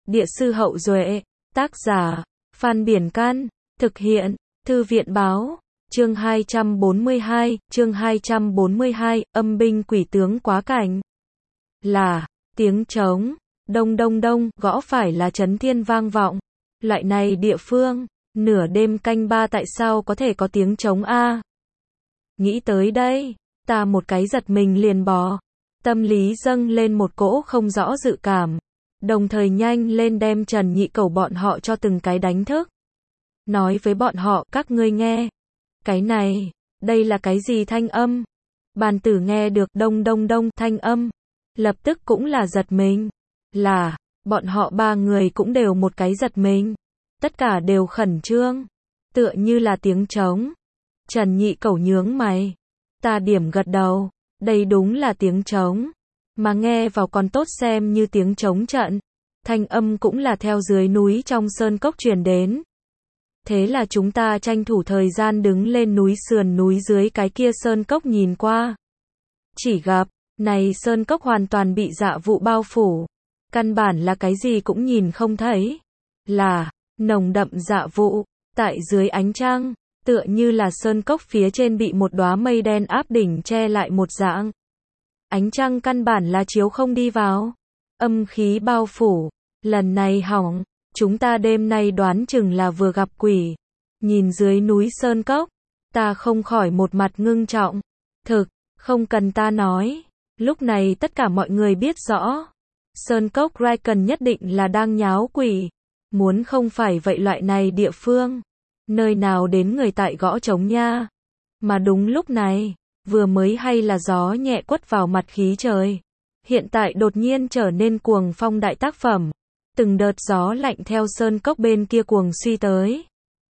Địa sư Hậu Duệ, tác giả, Phan Biển Can, thực hiện, Thư viện Báo, chương 242, âm binh quỷ tướng quá cảnh. Là, tiếng trống, đông đông đông, gõ phải là chấn thiên vang vọng. Loại này địa phương, nửa đêm canh ba tại sao có thể có tiếng trống a? Nghĩ tới đây, ta một cái giật mình liền bò. Tâm lý dâng lên một cỗ không rõ dự cảm. Đồng thời nhanh lên đem Trần Nhị Cẩu bọn họ cho từng cái đánh thức. Nói với bọn họ, các ngươi nghe. Cái này, đây là cái gì thanh âm? Bàn tử nghe được đông đông đông thanh âm. Lập tức cũng là giật mình. Là, bọn họ ba người cũng đều một cái giật mình. Tất cả đều khẩn trương. Tựa như là tiếng trống. Trần Nhị Cẩu nhướng mày. Ta điểm gật đầu. Đây đúng là tiếng trống. Mà nghe vào còn tốt xem như tiếng trống trận. Thanh âm cũng là theo dưới núi trong sơn cốc truyền đến. Thế là chúng ta tranh thủ thời gian đứng lên núi sườn núi dưới cái kia sơn cốc nhìn qua. Chỉ gặp, này sơn cốc hoàn toàn bị dạ vụ bao phủ. Căn bản là cái gì cũng nhìn không thấy. Là, nồng đậm dạ vụ, tại dưới ánh trăng, tựa như là sơn cốc phía trên bị một đóa mây đen áp đỉnh che lại một dạng. Ánh trăng căn bản là chiếu không đi vào. Âm khí bao phủ. Lần này hỏng. Chúng ta đêm nay đoán chừng là vừa gặp quỷ. Nhìn dưới núi sơn cốc. Ta không khỏi một mặt ngưng trọng. Thực, không cần ta nói. Lúc này tất cả mọi người biết rõ. Sơn cốc Raikkonen nhất định là đang nháo quỷ. Muốn không phải vậy loại này địa phương. Nơi nào đến người tại gõ trống nha. Mà đúng lúc này. Vừa mới hay là gió nhẹ quất vào mặt khí trời. Hiện tại đột nhiên trở nên cuồng phong đại tác phẩm. Từng đợt gió lạnh theo sơn cốc bên kia cuồng suy tới.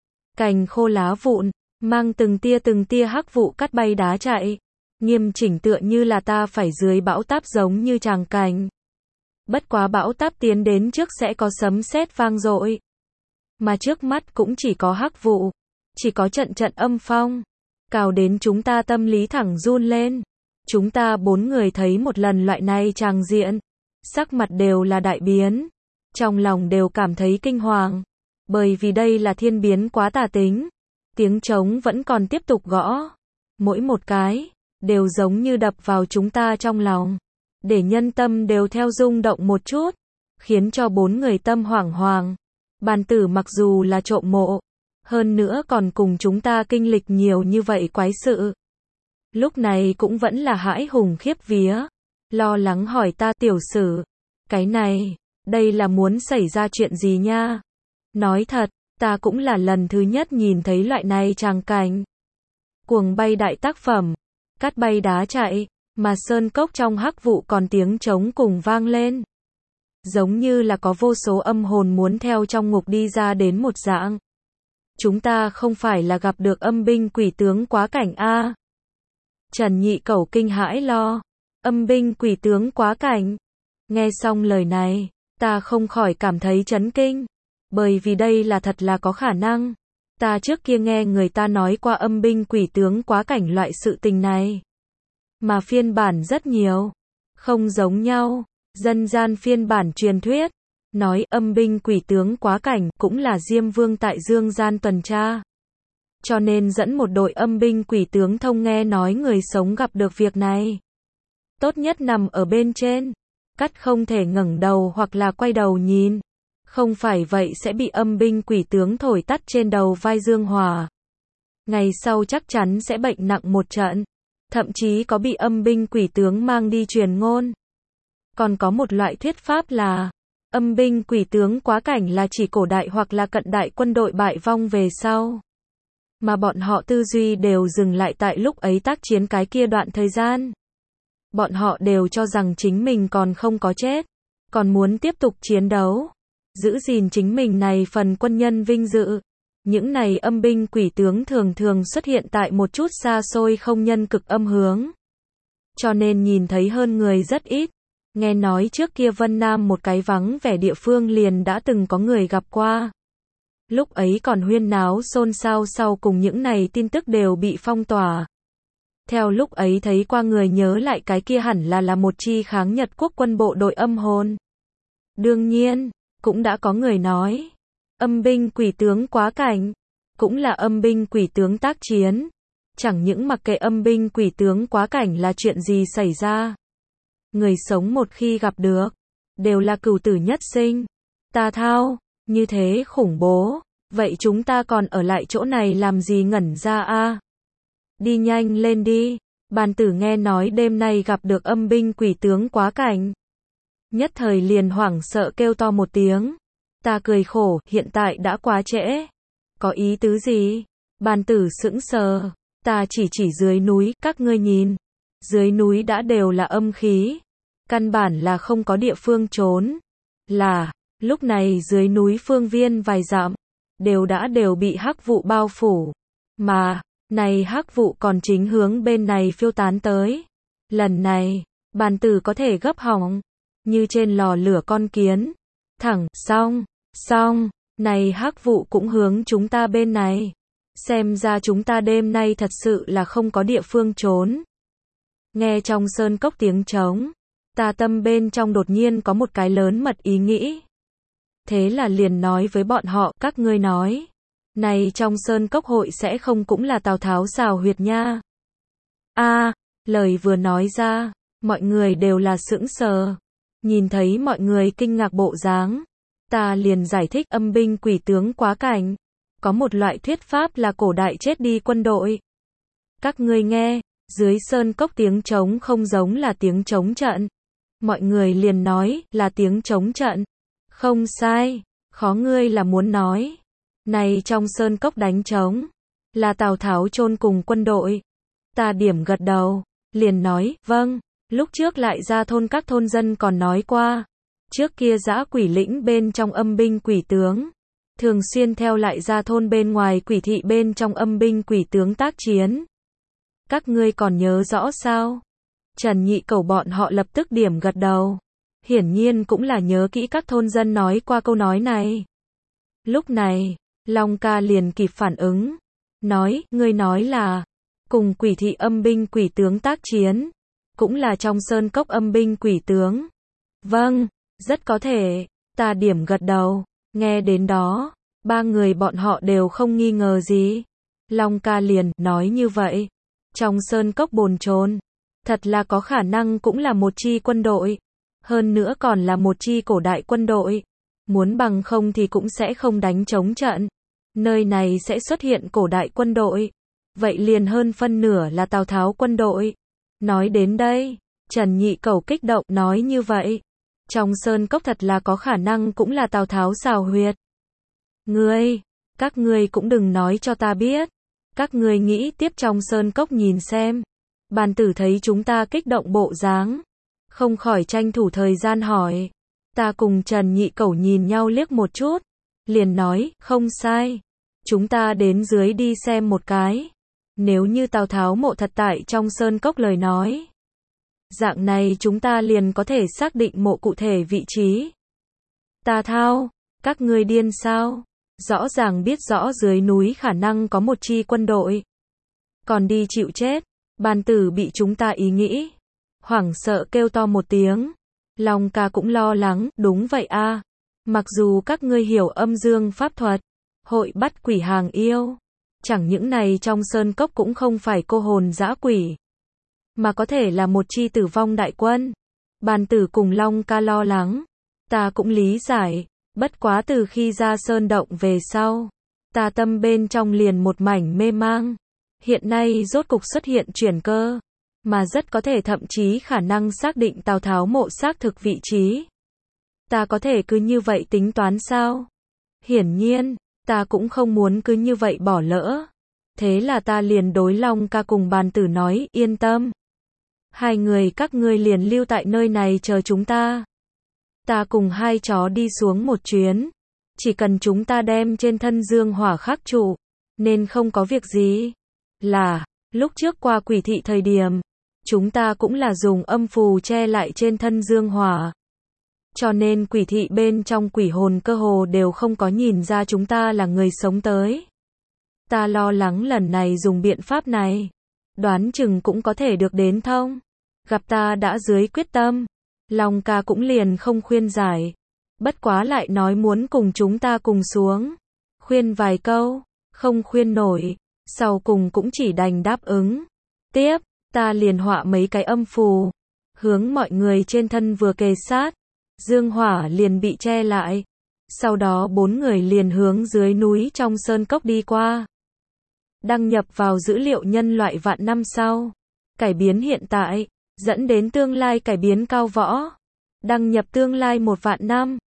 Cành khô lá vụn, mang từng tia hắc vụ cắt bay đá chạy. Nghiêm chỉnh tựa như là ta phải dưới bão táp giống như tràng cảnh. Bất quá bão táp tiến đến trước sẽ có sấm sét vang dội. Mà trước mắt cũng chỉ có hắc vụ. Chỉ có trận âm phong. Cào đến chúng ta tâm lý thẳng run lên. Chúng ta bốn người thấy một lần loại này tràng diện. Sắc mặt đều là đại biến. Trong lòng đều cảm thấy kinh hoàng. Bởi vì đây là thiên biến quá tà tính. Tiếng trống vẫn còn tiếp tục gõ. Mỗi một cái, đều giống như đập vào chúng ta trong lòng. Để nhân tâm đều theo rung động một chút. Khiến cho bốn người tâm hoảng hoàng. Bàn tử mặc dù là trộm mộ. Hơn nữa còn cùng chúng ta kinh lịch nhiều như vậy quái sự. Lúc này cũng vẫn là hãi hùng khiếp vía. Lo lắng hỏi ta tiểu sử. Cái này, đây là muốn xảy ra chuyện gì nha? Nói thật, ta cũng là lần thứ nhất nhìn thấy loại này tràng cảnh. Cuồng bay đại tác phẩm. Cắt bay đá chạy. Mà sơn cốc trong hắc vụ còn tiếng trống cùng vang lên. Giống như là có vô số âm hồn muốn theo trong ngục đi ra đến một dạng. Chúng ta không phải là gặp được âm binh quỷ tướng quá cảnh a? Trần Nhị Cẩu kinh hãi lo. Âm binh quỷ tướng quá cảnh. Nghe xong lời này, ta không khỏi cảm thấy chấn kinh. Bởi vì đây là thật là có khả năng. Ta trước kia nghe người ta nói qua âm binh quỷ tướng quá cảnh loại sự tình này. Mà phiên bản rất nhiều. Không giống nhau. Dân gian phiên bản truyền thuyết. Nói âm binh quỷ tướng quá cảnh cũng là Diêm Vương tại dương gian tuần tra. Cho nên dẫn một đội âm binh quỷ tướng thông nghe nói người sống gặp được việc này. Tốt nhất nằm ở bên trên. Cắt không thể ngẩng đầu hoặc là quay đầu nhìn. Không phải vậy sẽ bị âm binh quỷ tướng thổi tắt trên đầu vai dương hỏa. Ngày sau chắc chắn sẽ bệnh nặng một trận. Thậm chí có bị âm binh quỷ tướng mang đi truyền ngôn. Còn có một loại thuyết pháp là âm binh quỷ tướng quá cảnh là chỉ cổ đại hoặc là cận đại quân đội bại vong về sau. Mà bọn họ tư duy đều dừng lại tại lúc ấy tác chiến cái kia đoạn thời gian. Bọn họ đều cho rằng chính mình còn không có chết. Còn muốn tiếp tục chiến đấu. Giữ gìn chính mình này phần quân nhân vinh dự. Những này âm binh quỷ tướng thường thường xuất hiện tại một chút xa xôi không nhân cực âm hướng. Cho nên nhìn thấy hơn người rất ít. Nghe nói trước kia Vân Nam một cái vắng vẻ địa phương liền đã từng có người gặp qua. Lúc ấy còn huyên náo xôn xao sau cùng những này tin tức đều bị phong tỏa. Theo lúc ấy thấy qua người nhớ lại cái kia hẳn là một chi kháng Nhật quốc quân bộ đội âm hồn. Đương nhiên, cũng đã có người nói, âm binh quỷ tướng quá cảnh, cũng là âm binh quỷ tướng tác chiến. Chẳng những mặc kệ âm binh quỷ tướng quá cảnh là chuyện gì xảy ra. Người sống một khi gặp được, đều là cửu tử nhất sinh. Ta thao, như thế khủng bố, vậy chúng ta còn ở lại chỗ này làm gì ngẩn ra a? Đi nhanh lên đi. Bàn tử nghe nói đêm nay gặp được âm binh quỷ tướng quá cảnh. Nhất thời liền hoảng sợ kêu to một tiếng. Ta cười khổ, hiện tại đã quá trễ. Có ý tứ gì? Bàn tử sững sờ. Ta chỉ dưới núi, các ngươi nhìn. Dưới núi đã đều là âm khí. Căn bản là không có địa phương trốn. Là, lúc này dưới núi phương viên vài dặm, đều bị hắc vụ bao phủ. Mà, này hắc vụ còn chính hướng bên này phiêu tán tới. Lần này, bàn tử có thể gấp hỏng, như trên lò lửa con kiến. Thẳng, xong, này hắc vụ cũng hướng chúng ta bên này. Xem ra chúng ta đêm nay thật sự là không có địa phương trốn. Nghe trong sơn cốc tiếng trống, ta tâm bên trong đột nhiên có một cái lớn mật ý nghĩ. Thế là liền nói với bọn họ, các ngươi nói, này trong sơn cốc hội sẽ không cũng là Tào Tháo xào huyệt nha. Lời vừa nói ra, mọi người đều là sững sờ. Nhìn thấy mọi người kinh ngạc bộ dáng, ta liền giải thích âm binh quỷ tướng quá cảnh. Có một loại thuyết pháp là cổ đại chết đi quân đội. Các ngươi nghe, dưới sơn cốc tiếng trống không giống là tiếng trống trận. Mọi người liền nói, là tiếng trống trận. Không sai, khó ngươi là muốn nói. Này trong sơn cốc đánh trống, là Tào Tháo chôn cùng quân đội. Ta điểm gật đầu, liền nói, vâng, lúc trước lại ra thôn các thôn dân còn nói qua. Trước kia dã quỷ lĩnh bên trong âm binh quỷ tướng. Thường xuyên theo lại ra thôn bên ngoài quỷ thị bên trong âm binh quỷ tướng tác chiến. Các ngươi còn nhớ rõ sao? Trần Nhị Cẩu bọn họ lập tức điểm gật đầu. Hiển nhiên cũng là nhớ kỹ các thôn dân nói qua câu nói này. Lúc này, Long ca liền kịp phản ứng. Nói, ngươi nói là, cùng quỷ thị âm binh quỷ tướng tác chiến. Cũng là trong sơn cốc âm binh quỷ tướng. Vâng, rất có thể, ta điểm gật đầu. Nghe đến đó, ba người bọn họ đều không nghi ngờ gì. Long ca liền nói như vậy. Trong sơn cốc bồn chồn, thật là có khả năng cũng là một chi quân đội. Hơn nữa còn là một chi cổ đại quân đội. Muốn bằng không thì cũng sẽ không đánh chống trận. Nơi này sẽ xuất hiện cổ đại quân đội. Vậy liền hơn phân nửa là Tào Tháo quân đội. Nói đến đây, Trần Nhị Cẩu kích động nói như vậy. Trong sơn cốc thật là có khả năng cũng là Tào Tháo xào huyệt. Các ngươi cũng đừng nói cho ta biết. Các ngươi nghĩ tiếp trong sơn cốc nhìn xem. Bàn tử thấy chúng ta kích động bộ dáng, không khỏi tranh thủ thời gian hỏi. Ta cùng Trần Nhị Cẩu nhìn nhau liếc một chút, liền nói, không sai. Chúng ta đến dưới đi xem một cái. Nếu như Tào Tháo mộ thật tại trong sơn cốc lời nói, dạng này chúng ta liền có thể xác định mộ cụ thể vị trí. Ta thao, các ngươi điên sao? Rõ ràng biết rõ dưới núi khả năng có một chi quân đội. Còn đi chịu chết. Bàn tử bị chúng ta ý nghĩ. Hoảng sợ kêu to một tiếng. Long ca cũng lo lắng, đúng vậy a. Mặc dù các ngươi hiểu âm dương pháp thuật, hội bắt quỷ hàng yêu. Chẳng những này trong sơn cốc cũng không phải cô hồn dã quỷ, mà có thể là một chi tử vong đại quân. Bàn tử cùng Long ca lo lắng. Ta cũng lý giải. Bất quá từ khi ra sơn động về sau, ta tâm bên trong liền một mảnh mê mang. Hiện nay rốt cục xuất hiện chuyển cơ, mà rất có thể thậm chí khả năng xác định Tào Tháo mộ xác thực vị trí. Ta có thể cứ như vậy tính toán sao? Hiển nhiên, ta cũng không muốn cứ như vậy bỏ lỡ. Thế là ta liền đối Long ca cùng bàn tử nói, yên tâm. Hai người các ngươi liền lưu tại nơi này chờ chúng ta. Ta cùng hai chó đi xuống một chuyến. Chỉ cần chúng ta đem trên thân dương hỏa khắc trụ, nên không có việc gì. Là, lúc trước qua quỷ thị thời điểm, chúng ta cũng là dùng âm phù che lại trên thân dương hỏa. Cho nên quỷ thị bên trong quỷ hồn cơ hồ đều không có nhìn ra chúng ta là người sống tới. Ta lo lắng lần này dùng biện pháp này, đoán chừng cũng có thể được đến thông. Gặp ta đã dưới quyết tâm, Long ca cũng liền không khuyên giải. Bất quá lại nói muốn cùng chúng ta cùng xuống. Khuyên vài câu, không khuyên nổi, sau cùng cũng chỉ đành đáp ứng. Tiếp, ta liền họa mấy cái âm phù, hướng mọi người trên thân vừa kề sát, dương hỏa liền bị che lại. Sau đó 4 người liền hướng dưới núi trong sơn cốc đi qua. Đăng nhập vào dữ liệu nhân loại vạn năm sau. Cải biến hiện tại, dẫn đến tương lai cải biến cao võ. Đăng nhập tương lai 1 vạn năm.